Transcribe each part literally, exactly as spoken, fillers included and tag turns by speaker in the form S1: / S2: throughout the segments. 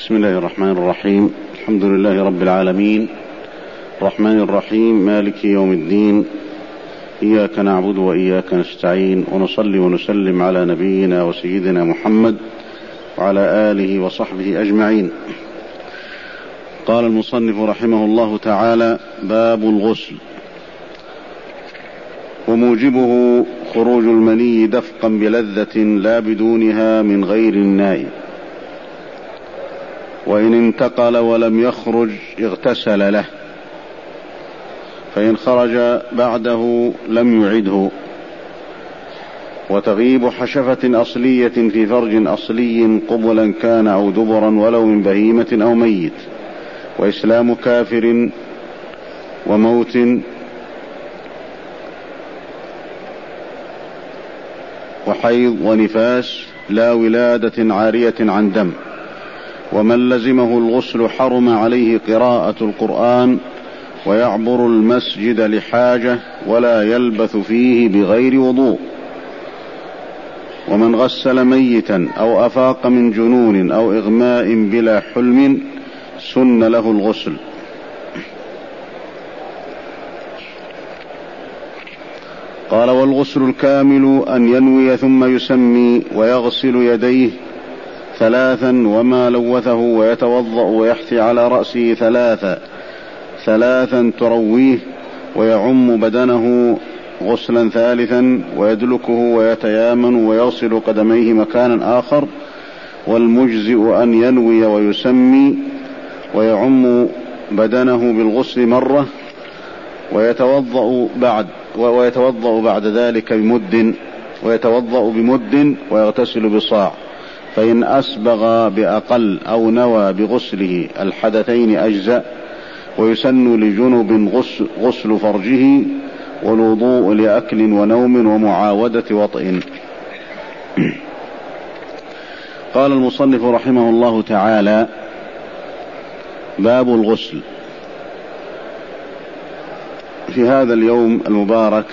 S1: بسم الله الرحمن الرحيم. الحمد لله رب العالمين، الرحمن الرحيم، مالك يوم الدين، إياك نعبد وإياك نستعين، ونصلي ونسلم على نبينا وسيدنا محمد وعلى آله وصحبه أجمعين. قال المصنف رحمه الله تعالى: باب الغسل. وموجبه خروج المني دفقا بلذة لا بدونها من غير النائم، وإن انتقل ولم يخرج اغتسل له، فإن خرج بعده لم يعده. وتغيب حشفة أصلية في فرج أصلي قبلا كان أو دبرا ولو من بهيمة أو ميت، وإسلام كافر وموت وحيض ونفاس لا ولادة عارية عن دم. ومن لزمه الغسل حرم عليه قراءة القرآن، ويعبر المسجد لحاجة ولا يلبث فيه بغير وضوء. ومن غسل ميتا أو أفاق من جنون أو إغماء بلا حلم سن له الغسل. قال: والغسل الكامل أن ينوي ثم يسمي ويغسل يديه ثلاثا وما لوثه، ويتوضأ ويحثي على رأسه ثلاثا ثلاثا ترويه، ويعم بدنه غسلا ثالثا، ويدلكه ويتيامن ويغسل قدميه مكانا آخر. والمجزئ أن ينوي ويسمي ويعم بدنه بالغسل مرة، ويتوضأ بعد ويتوضأ بعد ذلك بمد ويتوضأ بمد ويغتسل بصاع. فإن أسبغ بأقل أو نوى بغسله الحدثين أجزأ. ويسن لجنب غسل, غسل فرجه، والوضوء لأكل ونوم ومعاودة وطئ. قال المصنف رحمه الله تعالى: باب الغسل. في هذا اليوم المبارك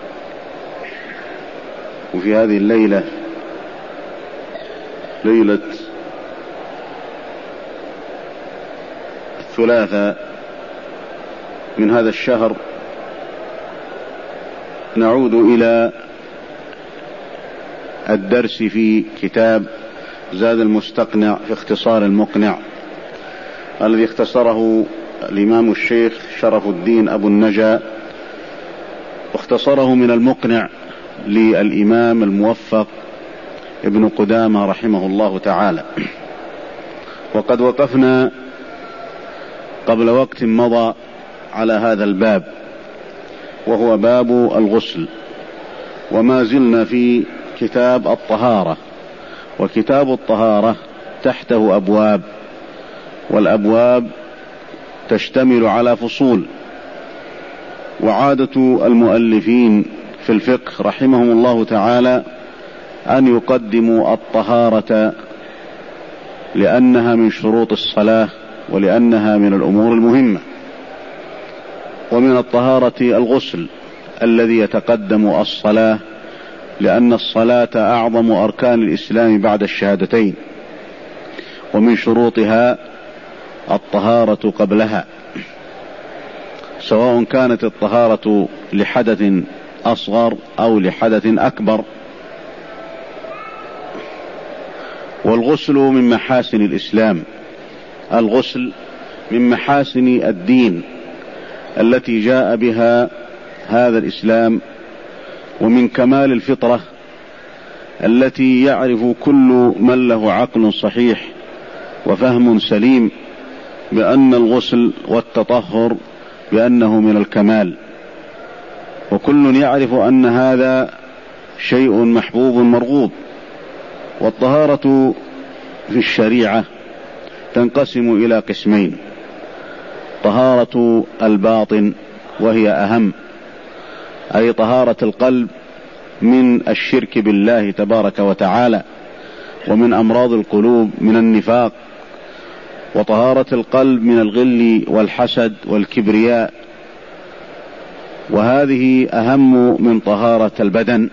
S1: وفي هذه الليلة، ليلة الثلاثاء من هذا الشهر، نعود إلى الدرس في كتاب زاد المستقنع في اختصار المقنع، الذي اختصره الإمام الشيخ شرف الدين أبو النجا، واختصره من المقنع للإمام الموفق ابن قدامة رحمه الله تعالى. وقد وقفنا قبل وقت مضى على هذا الباب، وهو باب الغسل، وما زلنا في كتاب الطهارة. وكتاب الطهارة تحته أبواب، والأبواب تشتمل على فصول. وعادة المؤلفين في الفقه رحمهم الله تعالى أن يقدموا الطهارة لأنها من شروط الصلاة، ولأنها من الأمور المهمة. ومن الطهارة الغسل الذي يتقدم الصلاة، لأن الصلاة أعظم أركان الإسلام بعد الشهادتين، ومن شروطها الطهارة قبلها، سواء كانت الطهارة لحدث أصغر أو لحدث أكبر. والغسل من محاسن الإسلام، الغسل من محاسن الدين التي جاء بها هذا الإسلام، ومن كمال الفطرة التي يعرف كل من له عقل صحيح وفهم سليم بأن الغسل والتطهر بأنه من الكمال، وكل يعرف أن هذا شيء محبوب مرغوب. والطهارة في الشريعة تنقسم إلى قسمين: طهارة الباطن، وهي أهم، أي طهارة القلب من الشرك بالله تبارك وتعالى، ومن أمراض القلوب من النفاق، وطهارة القلب من الغل والحسد والكبرياء، وهذه أهم من طهارة البدن.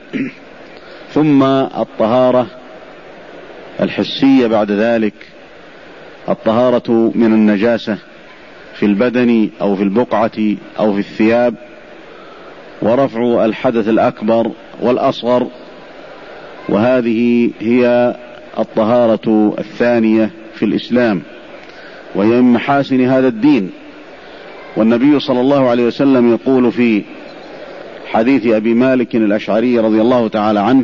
S1: ثم الطهارة الحسية بعد ذلك، الطهارة من النجاسة في البدن أو في البقعة أو في الثياب، ورفع الحدث الأكبر والأصغر، وهذه هي الطهارة الثانية في الإسلام، وهي من محاسن هذا الدين. والنبي صلى الله عليه وسلم يقول في حديث أبي مالك الأشعري رضي الله تعالى عنه: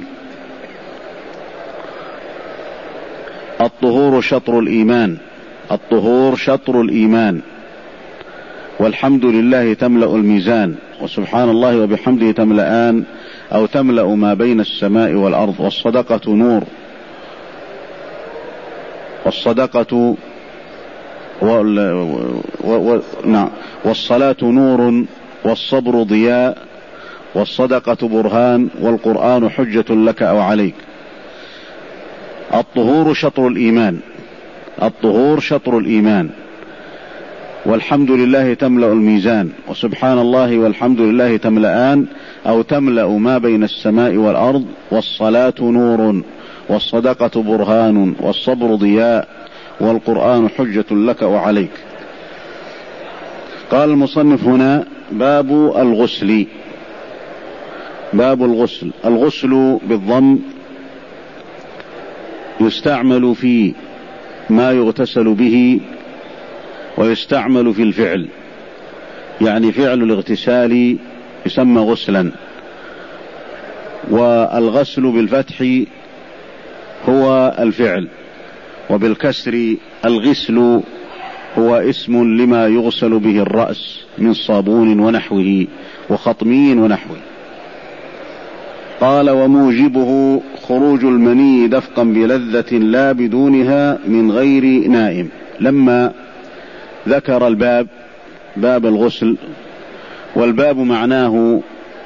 S1: الطهور شطر الإيمان، الطهور شطر الإيمان، والحمد لله تملأ الميزان، وسبحان الله وبحمده تملأان أو تملأ ما بين السماء والأرض، والصدقة نور، والصدقة وال... و... و... نعم والصلاة نور، والصبر ضياء، والصدقة برهان، والقرآن حجة لك أو عليك. الطهور شطر الإيمان، الطهور شطر الإيمان، والحمد لله تملأ الميزان، وسبحان الله والحمد لله تملأان أو تملأ ما بين السماء والأرض، والصلاة نور، والصدقة برهان، والصبر ضياء، والقرآن حجة لك وعليك. قال المصنف هنا: باب الغسل. باب الغسل. الغسل بالضم يستعمل في ما يغتسل به، ويستعمل في الفعل، يعني فعل الاغتسال يسمى غسلا، والغسل بالفتح هو الفعل، وبالكسر الغسل هو اسم لما يغسل به الرأس من صابون ونحوه وخطمين ونحوه. قال: وموجبه خروج المني دفقا بلذة لا بدونها من غير نائم. لما ذكر الباب، باب الغسل، والباب معناه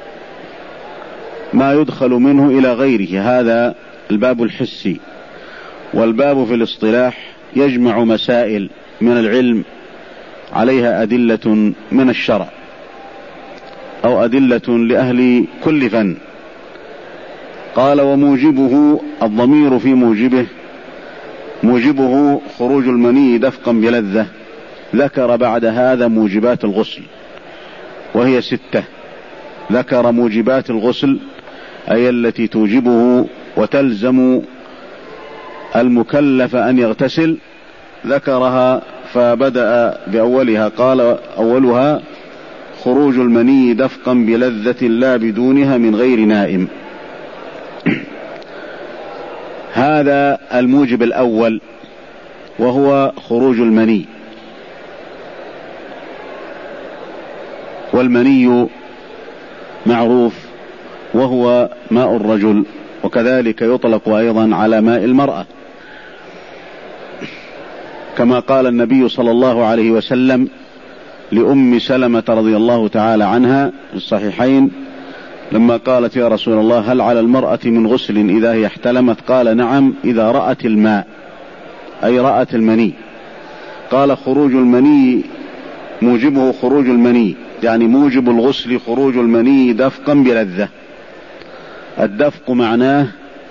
S1: ما يدخل منه إلى غيره، هذا الباب الحسي. والباب في الاصطلاح يجمع مسائل من العلم عليها أدلة من الشرع أو أدلة لأهل كل فن. قال: وموجبه، الضمير في موجبه، موجبه خروج المني دفقا بلذة. ذكر بعد هذا موجبات الغسل وهي ستة. ذكر موجبات الغسل أي التي توجبه وتلزم المكلف أن يغتسل، ذكرها فبدأ بأولها. قال: أولها خروج المني دفقا بلذة لا بدونها من غير نائم. هذا الموجب الأول وهو خروج المني. والمني معروف وهو ماء الرجل، وكذلك يطلق أيضا على ماء المرأة، كما قال النبي صلى الله عليه وسلم لأم سلمة رضي الله تعالى عنها في الصحيحين لما قالت: يا رسول الله، هل على المرأة من غسل إذا هي احتلمت؟ قال: نعم، إذا رأت الماء، أي رأت المني. قال: خروج المني موجبه خروج المني، يعني موجب الغسل خروج المني دفقا بلذة. الدفق معناه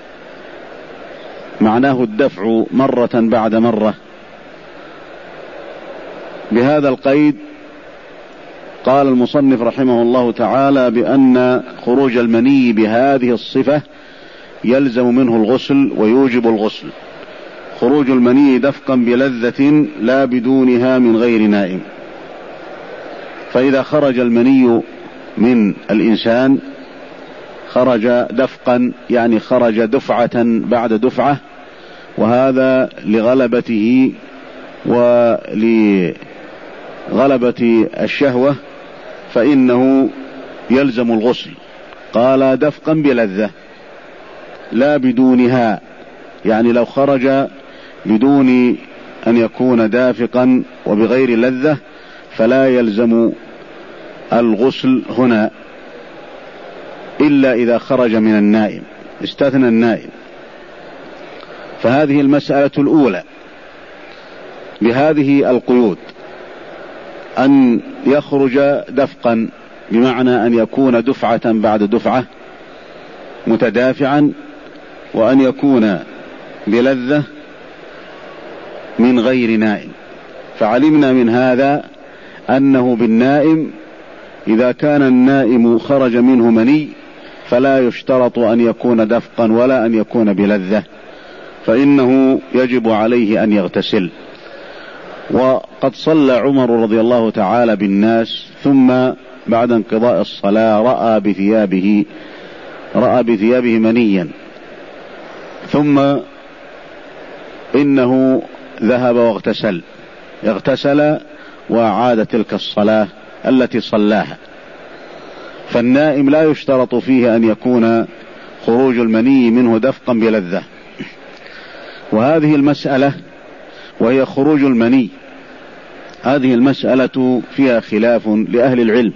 S1: معناه الدفع مرة بعد مرة. بهذا القيد قال المصنف رحمه الله تعالى بأن خروج المني بهذه الصفة يلزم منه الغسل ويوجب الغسل. خروج المني دفقا بلذة لا بدونها من غير نائم. فإذا خرج المني من الإنسان خرج دفقا، يعني خرج دفعة بعد دفعة، وهذا لغلبته ولغلبة الشهوة، فإنه يلزم الغسل. قال: دفقا بلذة لا بدونها، يعني لو خرج بدون أن يكون دافقا وبغير لذة فلا يلزم الغسل هنا إلا إذا خرج من النائم، استثنى النائم. فهذه المسألة الأولى بهذه القيود: أن يخرج دفقا بمعنى أن يكون دفعة بعد دفعة متدافعا، وأن يكون بلذة من غير نائم. فعلمنا من هذا أنه بالنائم إذا كان النائم خرج منه مني فلا يشترط أن يكون دفقا ولا أن يكون بلذة، فإنه يجب عليه أن يغتسل. وقد صلى عمر رضي الله تعالى بالناس، ثم بعد انقضاء الصلاة رأى بثيابه رأى بثيابه منيا، ثم إنه ذهب واغتسل اغتسل وأعاد تلك الصلاة التي صلاها. فالنائم لا يشترط فيه أن يكون خروج المني منه دفقا بلذة. وهذه المسألة وهي خروج المني، هذه المسألة فيها خلاف لأهل العلم.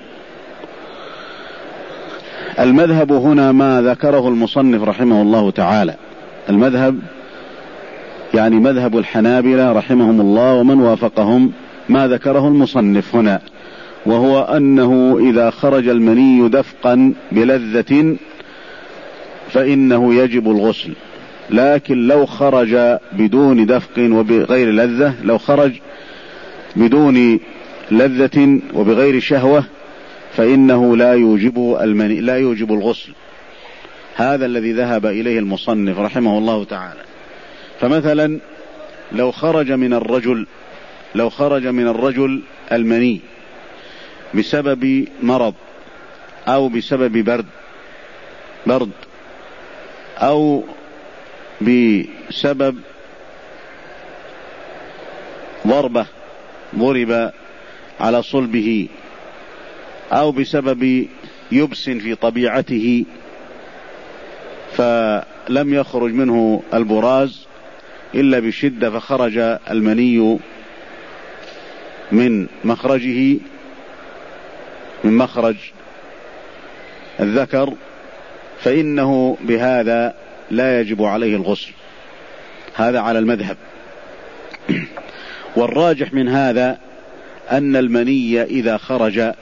S1: المذهب هنا ما ذكره المصنف رحمه الله تعالى، المذهب يعني مذهب الحنابلة رحمهم الله ومن وافقهم، ما ذكره المصنف هنا، وهو أنه إذا خرج المني دفقا بلذة فإنه يجب الغسل. لكن لو خرج بدون دفق وبغير لذة، لو خرج بدون لذة وبغير شهوة فإنه لا يوجب المني لا يوجب الغسل. هذا الذي ذهب إليه المصنف رحمه الله تعالى. فمثلا لو خرج من الرجل لو خرج من الرجل المني بسبب مرض أو بسبب برد برد أو بسبب ضربة ضرب على صلبه أو بسبب يبس في طبيعته فلم يخرج منه البراز إلا بشدة فخرج المني من مخرجه من مخرج الذكر، فإنه بهذا لا يجب عليه الغسل. هذا على المذهب. والراجح من هذا أن المني إذا خرج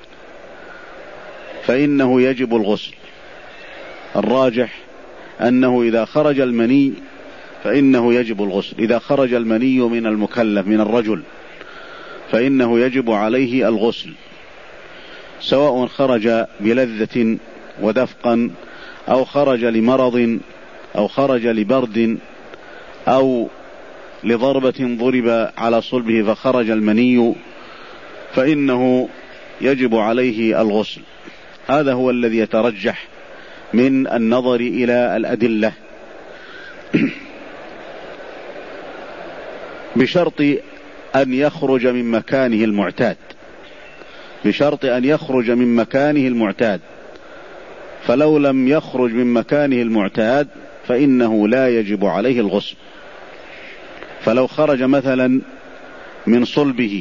S1: فإنه يجب الغسل. الراجح أنه إذا خرج المني فإنه يجب الغسل. إذا خرج المني من المكلف من الرجل فإنه يجب عليه الغسل، سواء خرج بلذة ودفقا أو خرج لمرض أو خرج لبرد أو لضربة ضرب على صلبه فخرج المني، فإنه يجب عليه الغسل. هذا هو الذي يترجح من النظر إلى الأدلة، بشرط أن يخرج من مكانه المعتاد بشرط أن يخرج من مكانه المعتاد فلو لم يخرج من مكانه المعتاد فإنه لا يجب عليه الغسل. فلو خرج مثلا من صلبه،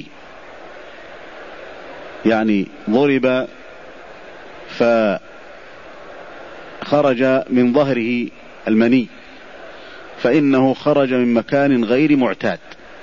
S1: يعني ضرب فخرج من ظهره المني، فإنه خرج من مكان غير معتاد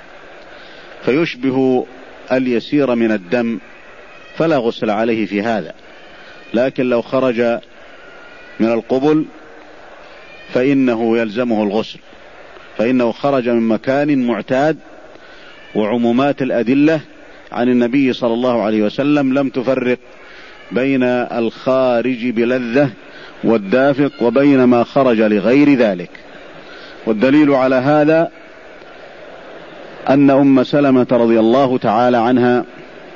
S1: فيشبه اليسير من الدم فلا غسل عليه في هذا. لكن لو خرج من القبل فإنه يلزمه الغسل، فإنه خرج من مكان معتاد. وعمومات الأدلة عن النبي صلى الله عليه وسلم لم تفرق بين الخارج بلذة والدافق وبين ما خرج لغير ذلك. والدليل على هذا أن أم سلمة رضي الله تعالى عنها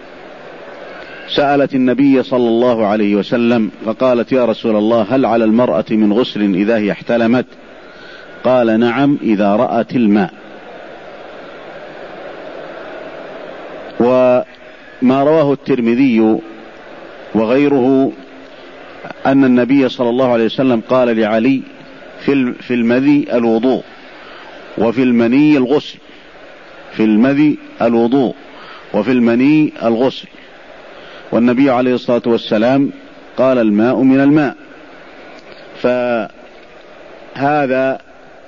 S1: سألت النبي صلى الله عليه وسلم فقالت: يا رسول الله، هل على المرأة من غسل إذا هي احتلمت؟ قال: نعم، إذا رأت الماء. وما رواه الترمذي وغيره أن النبي صلى الله عليه وسلم قال لعلي: في المذي الوضوء وفي المني الغسل في المذي الوضوء وفي المني الغسل. والنبي عليه الصلاة والسلام قال: الماء من الماء. فهذا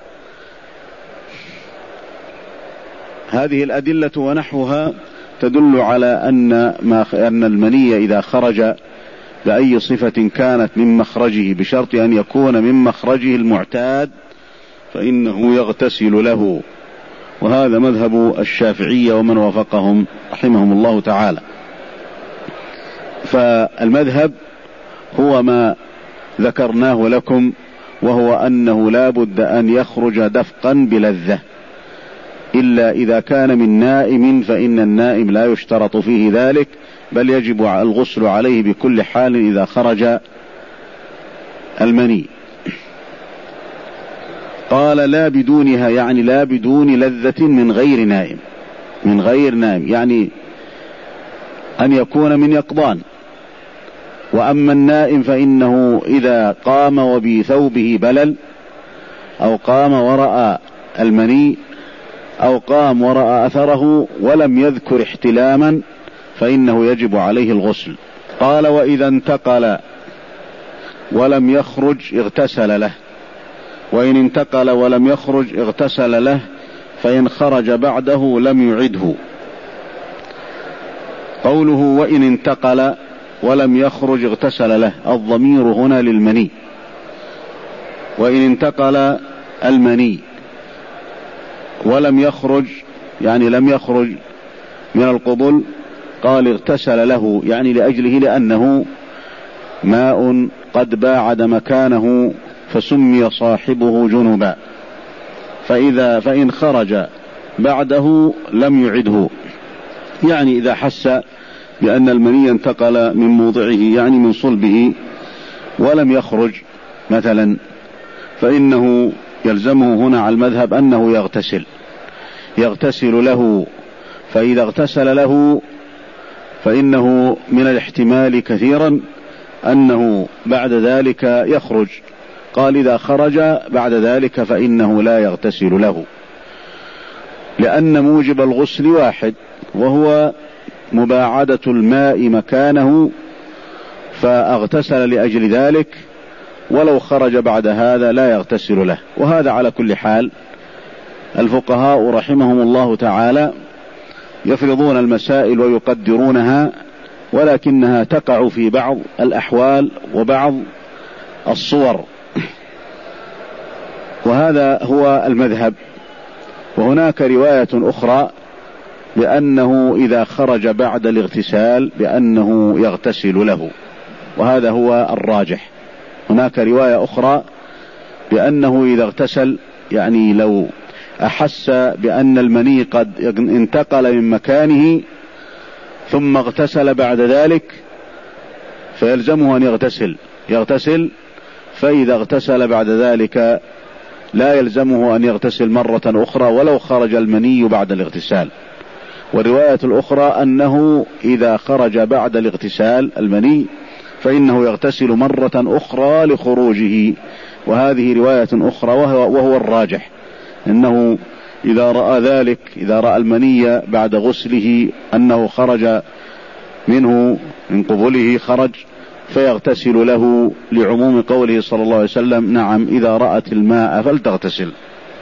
S1: هذه الأدلة ونحوها تدل على أن ما أن المني إذا خرج بأي صفة كانت من مخرجه بشرط أن يكون من مخرجه المعتاد فإنه يغتسل له وهذا مذهب الشافعية ومن وافقهم رحمهم الله تعالى. فالمذهب هو ما ذكرناه لكم، وهو أنه لا بد أن يخرج دفقا بلذة، إلا إذا كان من نائم، فإن النائم لا يشترط فيه ذلك، بل يجب الغسل عليه بكل حال إذا خرج المني. قال لا بدونها، يعني لا بدون لذة من غير نائم، من غير نائم يعني أن يكون من يقظان. وأما النائم فإنه إذا قام وبثوبه بلل، أو قام ورأى المني، أو قام ورأى أثره ولم يذكر احتلاما، فإنه يجب عليه الغسل. قال وإذا انتقل ولم يخرج اغتسل له، وإن انتقل ولم يخرج اغتسل له، فإن خرج بعده لم يعده. قوله وإن انتقل ولم يخرج اغتسل له، الضمير هنا للمني. وإن انتقل المني ولم يخرج، يعني لم يخرج من القبل، قال اغتسل له، يعني لأجله، لأنه ماء قد باعد مكانه فسمي صاحبه جنبا، فإذا فإن خرج بعده لم يعده، يعني إذا حس بأن المني انتقل من موضعه، يعني من صلبه، ولم يخرج مثلا، فإنه يلزمه هنا على المذهب أنه يغتسل يغتسل له. فإذا اغتسل له فإنه من الاحتمال كثيرا أنه بعد ذلك يخرج. قال إذا خرج بعد ذلك فإنه لا يغتسل له، لأن موجب الغسل واحد، وهو مباعدة الماء مكانه، فاغتسل لأجل ذلك، ولو خرج بعد هذا لا يغتسل له. وهذا على كل حال الفقهاء رحمهم الله تعالى يفرضون المسائل ويقدرونها، ولكنها تقع في بعض الأحوال وبعض الصور، وهذا هو المذهب. وهناك رواية أخرى بأنه إذا خرج بعد الاغتسال بأنه يغتسل له، وهذا هو الراجح. هناك رواية أخرى بأنه إذا اغتسل، يعني لو أحس بأن المني قد انتقل من مكانه ثم اغتسل بعد ذلك فيلزمه أن يغتسل يغتسل فإذا اغتسل بعد ذلك لا يلزمه أن يغتسل مرة أخرى ولو خرج المني بعد الاغتسال. والرواية الأخرى أنه إذا خرج بعد الاغتسال المني فإنه يغتسل مرة أخرى لخروجه، وهذه رواية أخرى وهو, وهو الراجح، أنه إذا رأى ذلك، إذا رأى المني بعد غسله أنه خرج منه من قبله خرج، فيغتسل له، لعموم قوله صلى الله عليه وسلم نعم إذا رأت الماء فلتغتسل.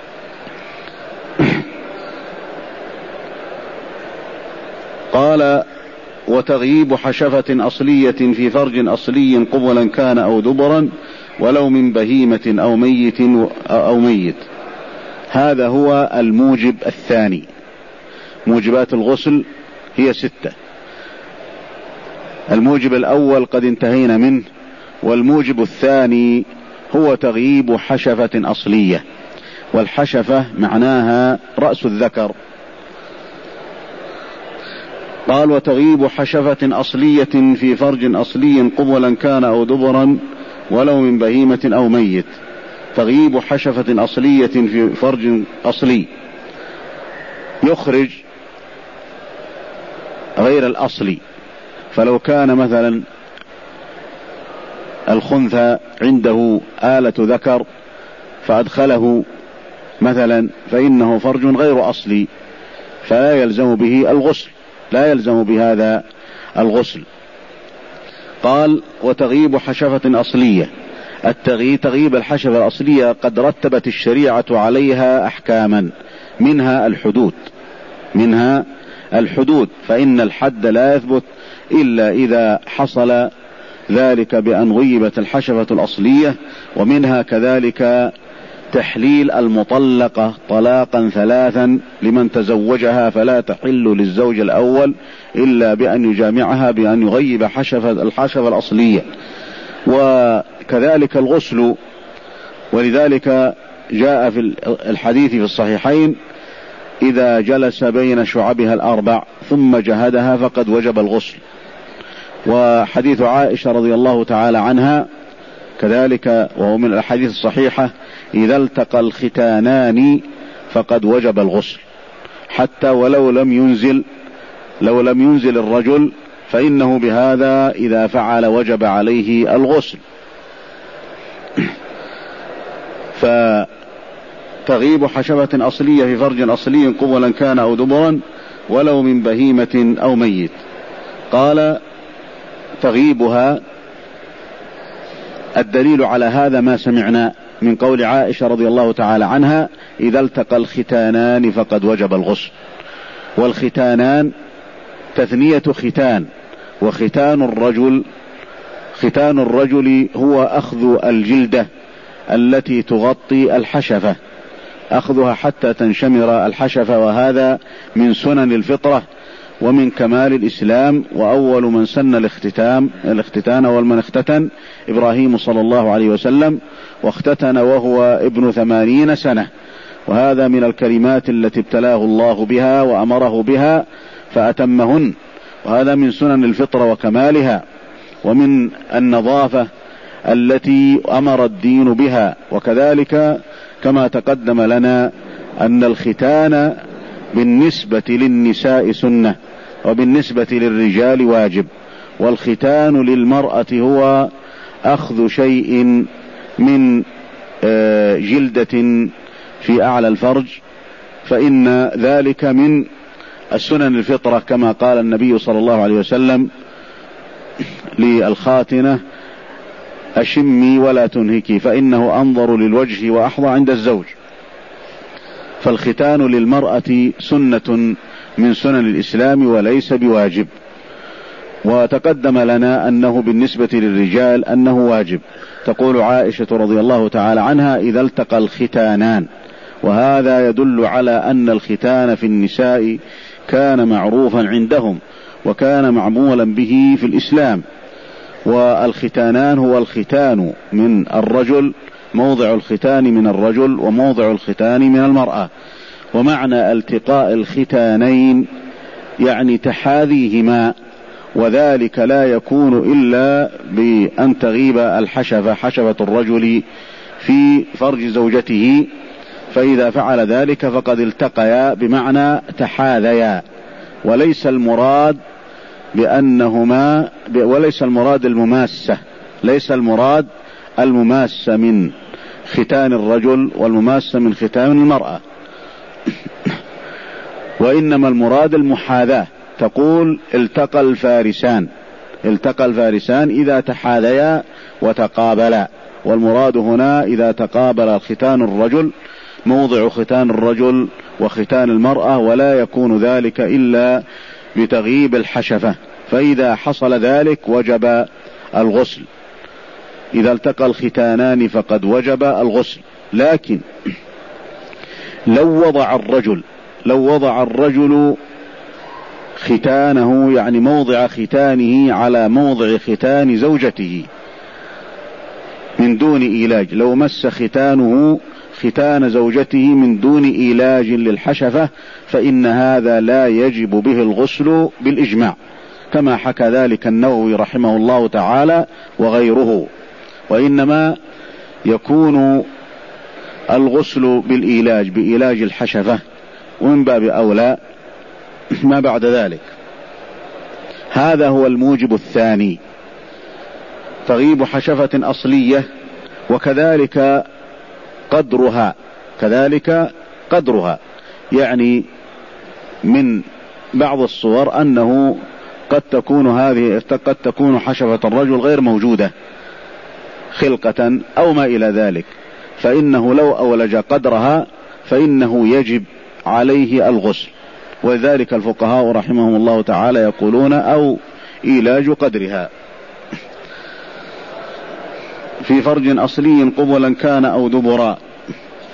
S1: قال وتغييب حشفة أصلية في فرج أصلي قبلا كان أو دبرا ولو من بهيمة أو ميت أو ميت. هذا هو الموجب الثاني. موجبات الغسل هي ستة. الموجب الأول قد انتهينا منه، والموجب الثاني هو تغييب حشفة أصلية، والحشفة معناها رأس الذكر. قال وتغييب حشفة أصلية في فرج أصلي قبلا كان أو دبرا ولو من بهيمة أو ميت. تغييب حشفة أصلية في فرج أصلي يخرج غير الأصلي، فلو كان مثلا الخنثى عنده آلة ذكر فأدخله مثلا فإنه فرج غير أصلي، فلا يلزم به الغسل، لا يلزم بهذا الغسل. قال وتغييب حشفة أصلية. التغييب تغييب الحشفة الأصلية قد رتبت الشريعة عليها أحكاما، منها الحدود منها الحدود فإن الحد لا يثبت إلا إذا حصل ذلك بأن غيبت الحشفة الأصلية، ومنها كذلك تحليل المطلقة طلاقا ثلاثا لمن تزوجها فلا تحل للزوج الأول إلا بأن يجامعها بأن يغيب حشفة الحشفة الأصلية. وكذلك الغسل، ولذلك جاء في الحديث في الصحيحين: إذا جلس بين شعبها الأربع ثم جهدها فقد وجب الغسل. وحديث عائشة رضي الله تعالى عنها كذلك وهو من الأحاديث الصحيحة: إذا التقى الختانان فقد وجب الغسل، حتى ولو لم ينزل لو لم ينزل الرجل فإنه بهذا إذا فعل وجب عليه الغسل. فتغيب حشفة أصلية في فرج أصلي قبلا كان أو دبرا ولو من بهيمة أو ميت. قال: تغيبها الدليل على هذا ما سمعنا من قول عائشة رضي الله تعالى عنها: إذا التقى الختانان فقد وجب الغسل. والختانان تثنية ختان، وختان الرجل ختان الرجل هو أخذ الجلدة التي تغطي الحشفة، أخذها حتى تنشمر الحشفة، وهذا من سنن الفطرة ومن كمال الإسلام. وأول من سن الاختتام الاختتان والمن اختتن إبراهيم صلى الله عليه وسلم، واختتن وهو ابن ثمانين سنة، وهذا من الكلمات التي ابتلاه الله بها وأمره بها فأتمهن، وهذا من سنن الفطرة وكمالها ومن النظافة التي أمر الدين بها. وكذلك كما تقدم لنا أن الختان بالنسبة للنساء سنة وبالنسبة للرجال واجب. والختان للمرأة هو أخذ شيء من جلدة في أعلى الفرج، فإن ذلك من السنن الفطرة، كما قال النبي صلى الله عليه وسلم للخاتنة: أشمي ولا تنهكي فإنه أنظر للوجه وأحظى عند الزوج. فالختان للمرأة سنة من سنن الإسلام وليس بواجب. وتقدم لنا أنه بالنسبة للرجال أنه واجب. تقول عائشة رضي الله تعالى عنها: إذا التقى الختانان. وهذا يدل على أن الختان في النساء كان معروفا عندهم وكان معمولا به في الإسلام. والختانان هو الختان من الرجل، موضع الختان من الرجل وموضع الختان من المرأة. ومعنى التقاء الختانين يعني تحاذيهما، وذلك لا يكون إلا بأن تغيب الحشفة حشفة الرجل في فرج زوجته، فإذا فعل ذلك فقد التقيا بمعنى تحاذيا. وليس المراد بأنهما وليس المراد المماسة، ليس المراد المماسة من ختان الرجل والمماسة من ختان المرأة، وإنما المراد المحاذاة. تقول: التقى الفارسان التقى الفارسان إذا تحاذيا وتقابلا. والمراد هنا إذا تقابل الختان الرجل موضع ختان الرجل وختان المرأة، ولا يكون ذلك إلا بتغييب الحشفة، فإذا حصل ذلك وجب الغسل. إذا التقى الختانان فقد وجب الغسل. لكن لو وضع الرجل لو وضع الرجل ختانه يعني موضع ختانه على موضع ختان زوجته من دون إيلاج، لو مس ختانه ختان زوجته من دون إيلاج للحشفة، فإن هذا لا يجب به الغسل بالإجماع، كما حكى ذلك النووي رحمه الله تعالى وغيره. وإنما يكون الغسل بالإيلاج بإيلاج الحشفة، ومن باب أولى ما بعد ذلك. هذا هو الموجب الثاني، تغيب حشفة أصلية، وكذلك قدرها كذلك قدرها يعني من بعض الصور أنه قد تكون هذه قد تكون حشفة الرجل غير موجودة خلقة أو ما إلى ذلك، فإنه لو أولج قدرها فإنه يجب عليه الغسل. ولذلك الفقهاء رحمهم الله تعالى يقولون أو إيلاج قدرها في فرج أصلي قبلا كان أو دبرا.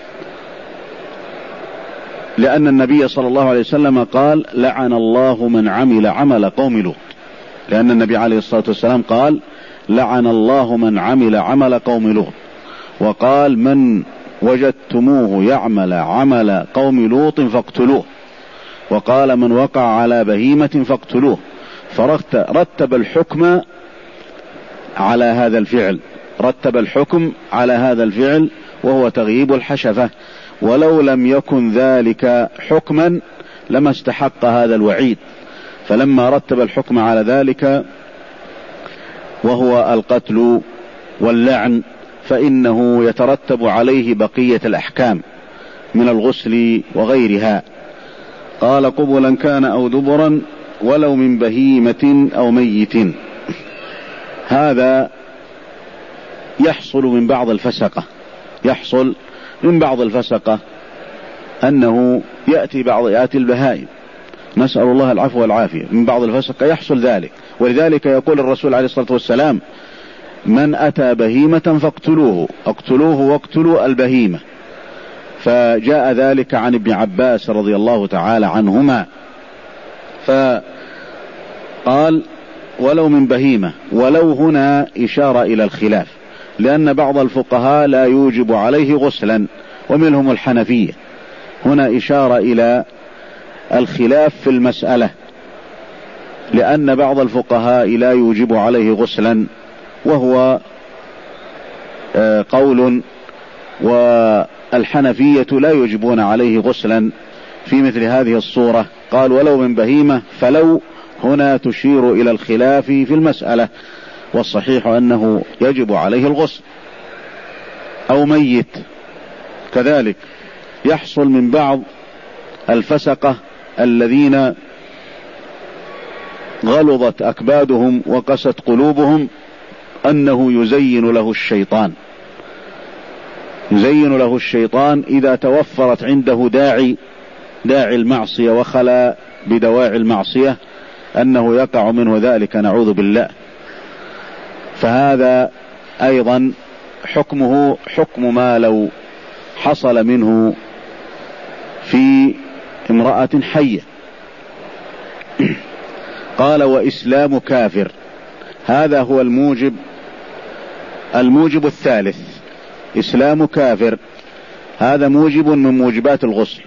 S1: لأن النبي صلى الله عليه وسلم قال لعن الله من عمل عمل قوم لوط، لأن النبي عليه الصلاة والسلام قال لعن الله من عمل عمل قوم لوط، وقال من وجدتموه يعمل عمل قوم لوط فاقتلوه، وقال من وقع على بهيمة فاقتلوه، فرتب الحكم على هذا الفعل، رتب الحكم على هذا الفعل وهو تغييب الحشفة، ولو لم يكن ذلك حكما لما استحق هذا الوعيد، فلما رتب الحكم على ذلك وهو القتل واللعن فإنه يترتب عليه بقية الأحكام من الغسل وغيرها. قال قبلا كان أو دبرا ولو من بهيمة أو ميت. هذا يحصل من بعض الفسقة، يحصل من بعض الفسقة أنه يأتي بعض يأتي البهائم، نسأل الله العفو والعافية، من بعض الفسقة يحصل ذلك. ولذلك يقول الرسول عليه الصلاة والسلام من أتى بهيمة فاقتلوه، اقتلوه واقتلوا البهيمة. فجاء ذلك عن ابن عباس رضي الله تعالى عنهما، فقال ولو من بهيمة، ولو هنا إشارة إلى الخلاف، لأن بعض الفقهاء لا يوجب عليه غسلا ومنهم الحنفية، هنا إشارة إلى الخلاف في المسألة، لأن بعض الفقهاء لا يوجب عليه غسلا وهو قول، والحنفية لا يوجبون عليه غسلا في مثل هذه الصورة. قال ولو من بهيمة، فلو هنا تشير إلى الخلاف في المسألة، والصحيح أنه يجب عليه الغسل. أو ميت كذلك يحصل من بعض الفسقة الذين غلظت أكبادهم وقست قلوبهم أنه يزين له الشيطان، يزين له الشيطان إذا توفرت عنده داعي داعي المعصية وخلا بدواعي المعصية أنه يقع منه ذلك، نعوذ بالله. فهذا أيضا حكمه حكم ما لو حصل منه في امرأة حية. قال وإسلام كافر، هذا هو الموجب الموجب الثالث، إسلام كافر، هذا موجب من موجبات الغسل.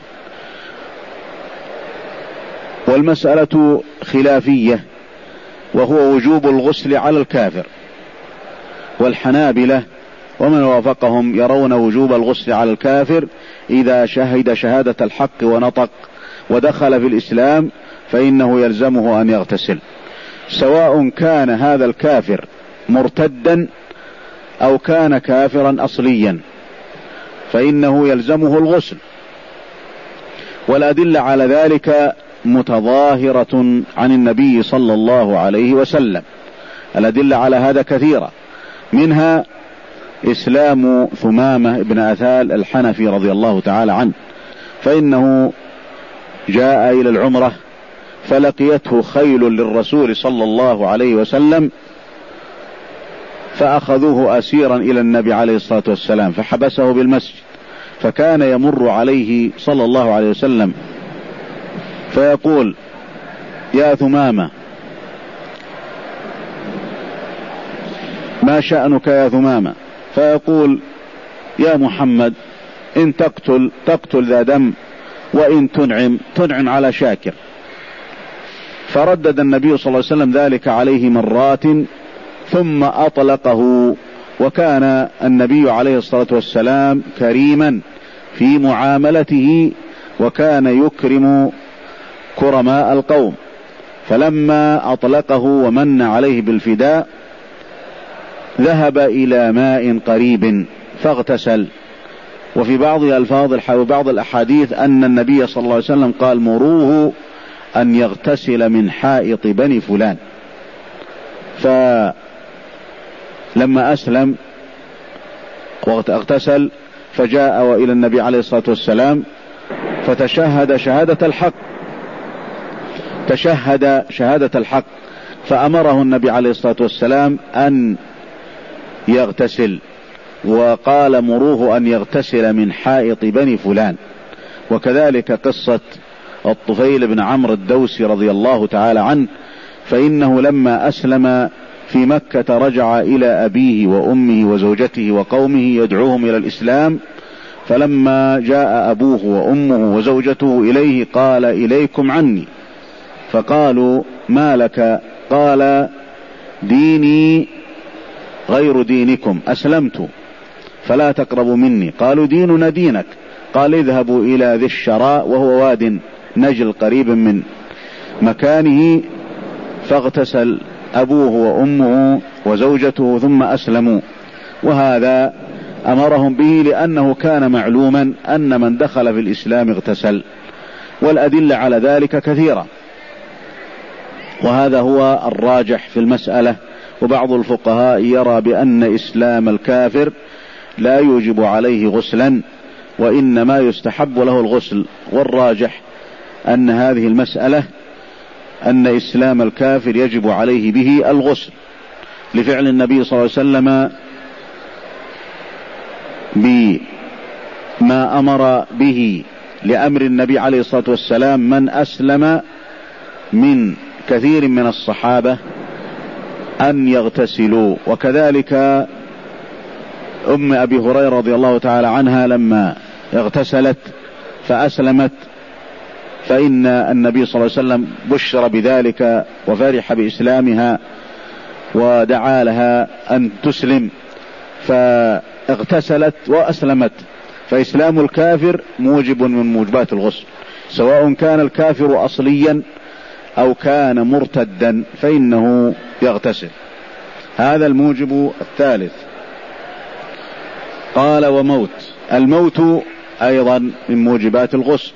S1: والمسألة خلافية، وهو وجوب الغسل على الكافر، والحنابلة ومن وافقهم يرون وجوب الغسل على الكافر إذا شهد شهادة الحق ونطق ودخل في الإسلام فإنه يلزمه أن يغتسل، سواء كان هذا الكافر مرتدا أو كان كافرا أصليا فإنه يلزمه الغسل. والأدلة على ذلك متظاهرة عن النبي صلى الله عليه وسلم، الأدلة على هذا كثيرة، منها إسلام ثمامة بن أثال الحنفي رضي الله تعالى عنه، فإنه جاء إلى العمرة فلقيته خيل للرسول صلى الله عليه وسلم، فأخذوه أسيرا إلى النبي عليه الصلاة والسلام فحبسه بالمسجد، فكان يمر عليه صلى الله عليه وسلم فيقول يا ثمامة ما شأنك يا ثمامة؟ فيقول يا محمد إن تقتل تقتل ذا دم، وإن تنعم تنعم على شاكر. فردد النبي صلى الله عليه وسلم ذلك عليه مرات ثم أطلقه. وكان النبي عليه الصلاة والسلام كريما في معاملته، وكان يكرم كرماء القوم، فلما أطلقه ومن عليه بالفداء ذهب إلى ماء قريب فاغتسل. وفي بعض الألفاظ وبعض الأحاديث أن النبي صلى الله عليه وسلم قال مروه أن يغتسل من حائط بني فلان. فلما أسلم واغتسل فجاء إلى النبي عليه الصلاة والسلام فتشهد شهادة الحق، تشهد شهادة الحق، فأمره النبي عليه الصلاة والسلام أن يغتسل، وقال مروه أن يغتسل من حائط بني فلان.
S2: وكذلك قصة الطفيل بن عمرو الدوسي رضي الله تعالى عنه، فإنه لما أسلم في مكة رجع إلى أبيه وأمه وزوجته وقومه يدعوهم إلى الإسلام، فلما جاء أبوه وأمه وزوجته إليه قال: إليكم عني. فقالوا: ما لك؟ قال: ديني غير دينكم، أسلمت فلا تقربوا مني. قالوا: ديننا دينك. قال: اذهبوا إلى ذي الشراء وهو واد نجل قريب من مكانه، فاغتسل أبوه وأمه وزوجته ثم أسلموا. وهذا أمرهم به لأنه كان معلوما أن من دخل في الإسلام اغتسل، والأدلة على ذلك كثيرة، وهذا هو الراجح في المسألة. وبعض الفقهاء يرى بأن إسلام الكافر لا يوجب عليه غسلا، وإنما يستحب له الغسل، والراجح أن هذه المسألة أن إسلام الكافر يجب عليه به الغسل، لفعل النبي صلى الله عليه وسلم بما أمر به لأمر النبي عليه الصلاة والسلام من أسلم من كثير من الصحابة أن يغتسلوا. وكذلك أم أبي هريرة رضي الله تعالى عنها لما اغتسلت فأسلمت، فإن النبي صلى الله عليه وسلم بشر بذلك وفرح بإسلامها ودعا لها أن تسلم، فاغتسلت وأسلمت. فإسلام الكافر موجب من موجبات الغسل، سواء كان الكافر أصليا أو كان مرتدا فإنه يغتسل. هذا الموجب الثالث. قال: وموت. الموت أيضا من موجبات الغسل،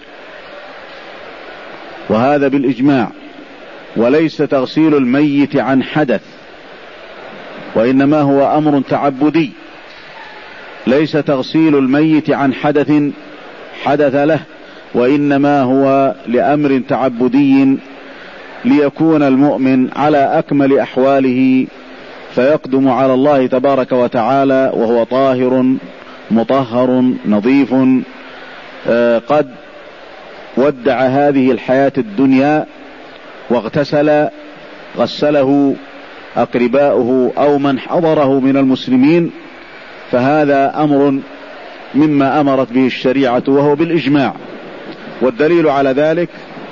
S2: وهذا بالإجماع، وليس تغسيل الميت عن حدث، وإنما هو أمر تعبدي. ليس تغسيل الميت عن حدث حدث له، وإنما هو لأمر تعبدي ليكون المؤمن على أكمل أحواله، فيقدم على الله تبارك وتعالى وهو طاهر مطهر نظيف قد ودع هذه الحياة الدنيا واغتسل، غسله أقرباؤه أو من حضره من المسلمين، فهذا أمر مما أمرت به الشريعة وهو بالإجماع. والدليل على ذلك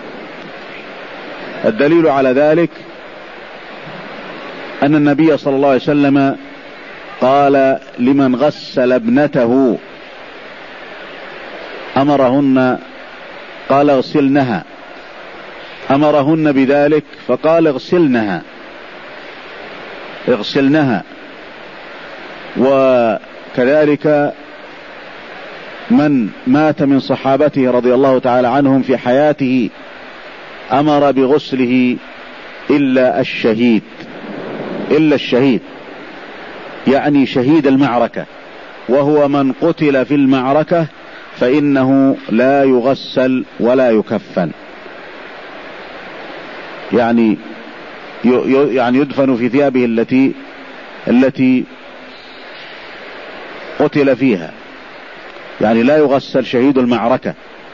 S2: الدليل على ذلك أن النبي صلى الله عليه وسلم قال لمن غسل ابنته أمرهن، قال: اغسلنها، أمرهن بذلك فقال: اغسلنها اغسلنها. وكذلك من مات من صحابته رضي الله تعالى عنهم في حياته أمر بغسله إلا الشهيد إلا الشهيد يعني شهيد المعركة، وهو من قتل في المعركة فإنه لا يغسل ولا يكفن، يعني يعني يدفن في ثيابه التي التي قتل فيها، يعني لا يغسل شهيد المعركة،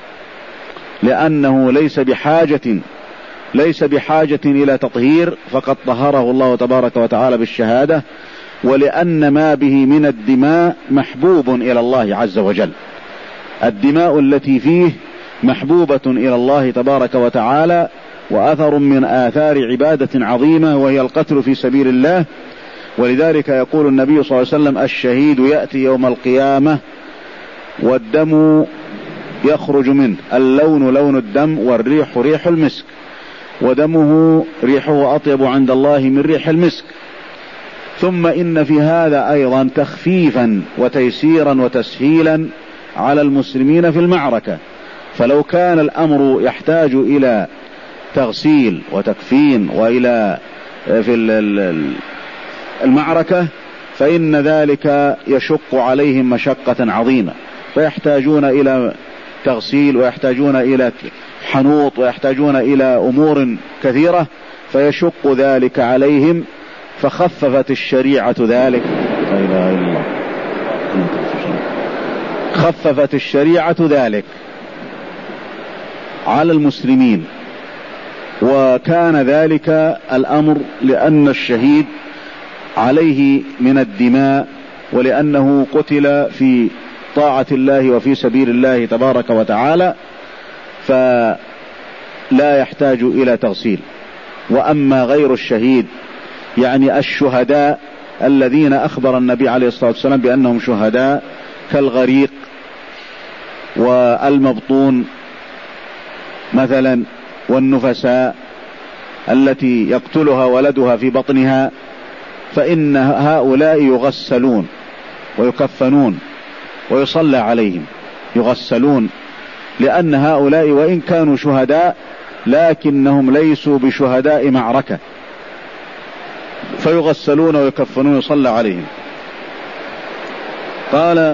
S2: لأنه ليس بحاجة ليس بحاجة إلى تطهير، فقد طهره الله تبارك وتعالى بالشهادة، ولأن ما به من الدماء محبوب إلى الله عز وجل. الدماء التي فيه محبوبة إلى الله تبارك وتعالى، وأثر من آثار عبادة عظيمة وهي القتل في سبيل الله. ولذلك يقول النبي صلى الله عليه وسلم: الشهيد يأتي يوم القيامة والدم يخرج منه، اللون لون الدم والريح ريح المسك، ودمه ريحه أطيب عند الله من ريح المسك. ثم إن في هذا أيضا تخفيفا وتيسيرا وتسهيلا على المسلمين في المعركة، فلو كان الأمر يحتاج إلى تغسيل وتكفين وإلى في المعركة فإن ذلك يشق عليهم مشقة عظيمة، فيحتاجون إلى تغسيل ويحتاجون إلى حنوط ويحتاجون إلى أمور كثيرة، فيشق ذلك عليهم، فخففت الشريعة ذلك. لا إله إلا الله. خففت الشريعة ذلك على المسلمين، وكان ذلك الأمر لأن الشهيد عليه من الدماء، ولأنه قتل في طاعة الله وفي سبيل الله تبارك وتعالى، فلا يحتاج إلى تغسيل. وأما غير الشهيد يعني الشهداء الذين أخبر النبي عليه الصلاة والسلام بأنهم شهداء كالغريق والمبطون مثلا، والنفساء التي يقتلها ولدها في بطنها، فإن هؤلاء يغسلون ويكفنون ويصلى عليهم. يغسلون لأن هؤلاء وإن كانوا شهداء لكنهم ليسوا بشهداء معركة، فيغسلون ويكفنون ويصلى عليهم. قال: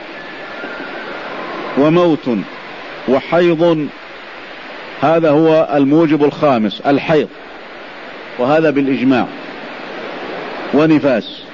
S2: وموت وحيض، هذا هو الموجب الخامس، الحيض، وهذا بالإجماع، ونفاس.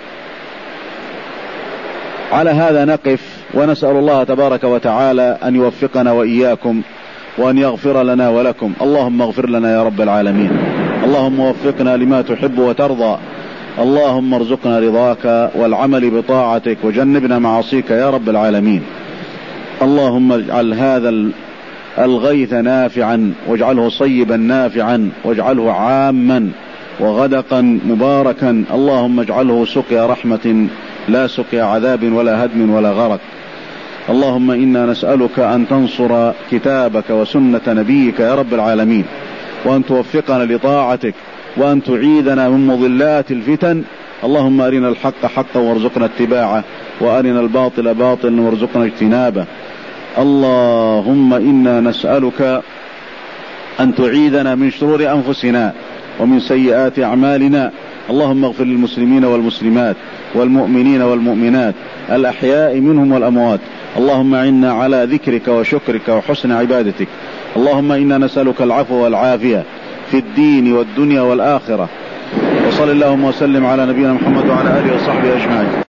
S2: على هذا نقف، ونسأل الله تبارك وتعالى أن يوفقنا وإياكم وأن يغفر لنا ولكم. اللهم اغفر لنا يا رب العالمين، اللهم وفقنا لما تحب وترضى، اللهم ارزقنا رضاك والعمل بطاعتك وجنبنا معاصيك يا رب العالمين. اللهم اجعل هذا الغيث نافعا، واجعله صيبا نافعا، واجعله عاما وغدقا مباركا. اللهم اجعله سقيا رحمة لا سقيا عذاب ولا هدم ولا غرق. اللهم إنا نسألك أن تنصر كتابك وسنة نبيك يا رب العالمين، وأن توفقنا لطاعتك، وأن تعيدنا من مضلات الفتن. اللهم أرنا الحق حقا وارزقنا اتباعه، وأرنا الباطل باطلا وارزقنا اجتنابه. اللهم إنا نسألك أن تعيدنا من شرور أنفسنا ومن سيئات أعمالنا. اللهم اغفر للمسلمين والمسلمات والمؤمنين والمؤمنات الأحياء منهم والأموات. اللهم إنا على ذكرك وشكرك وحسن عبادتك. اللهم إنا نسألك العفو والعافية في الدين والدنيا والآخرة. وصل اللهم وسلم على نبينا محمد وعلى آله وصحبه أجمعين.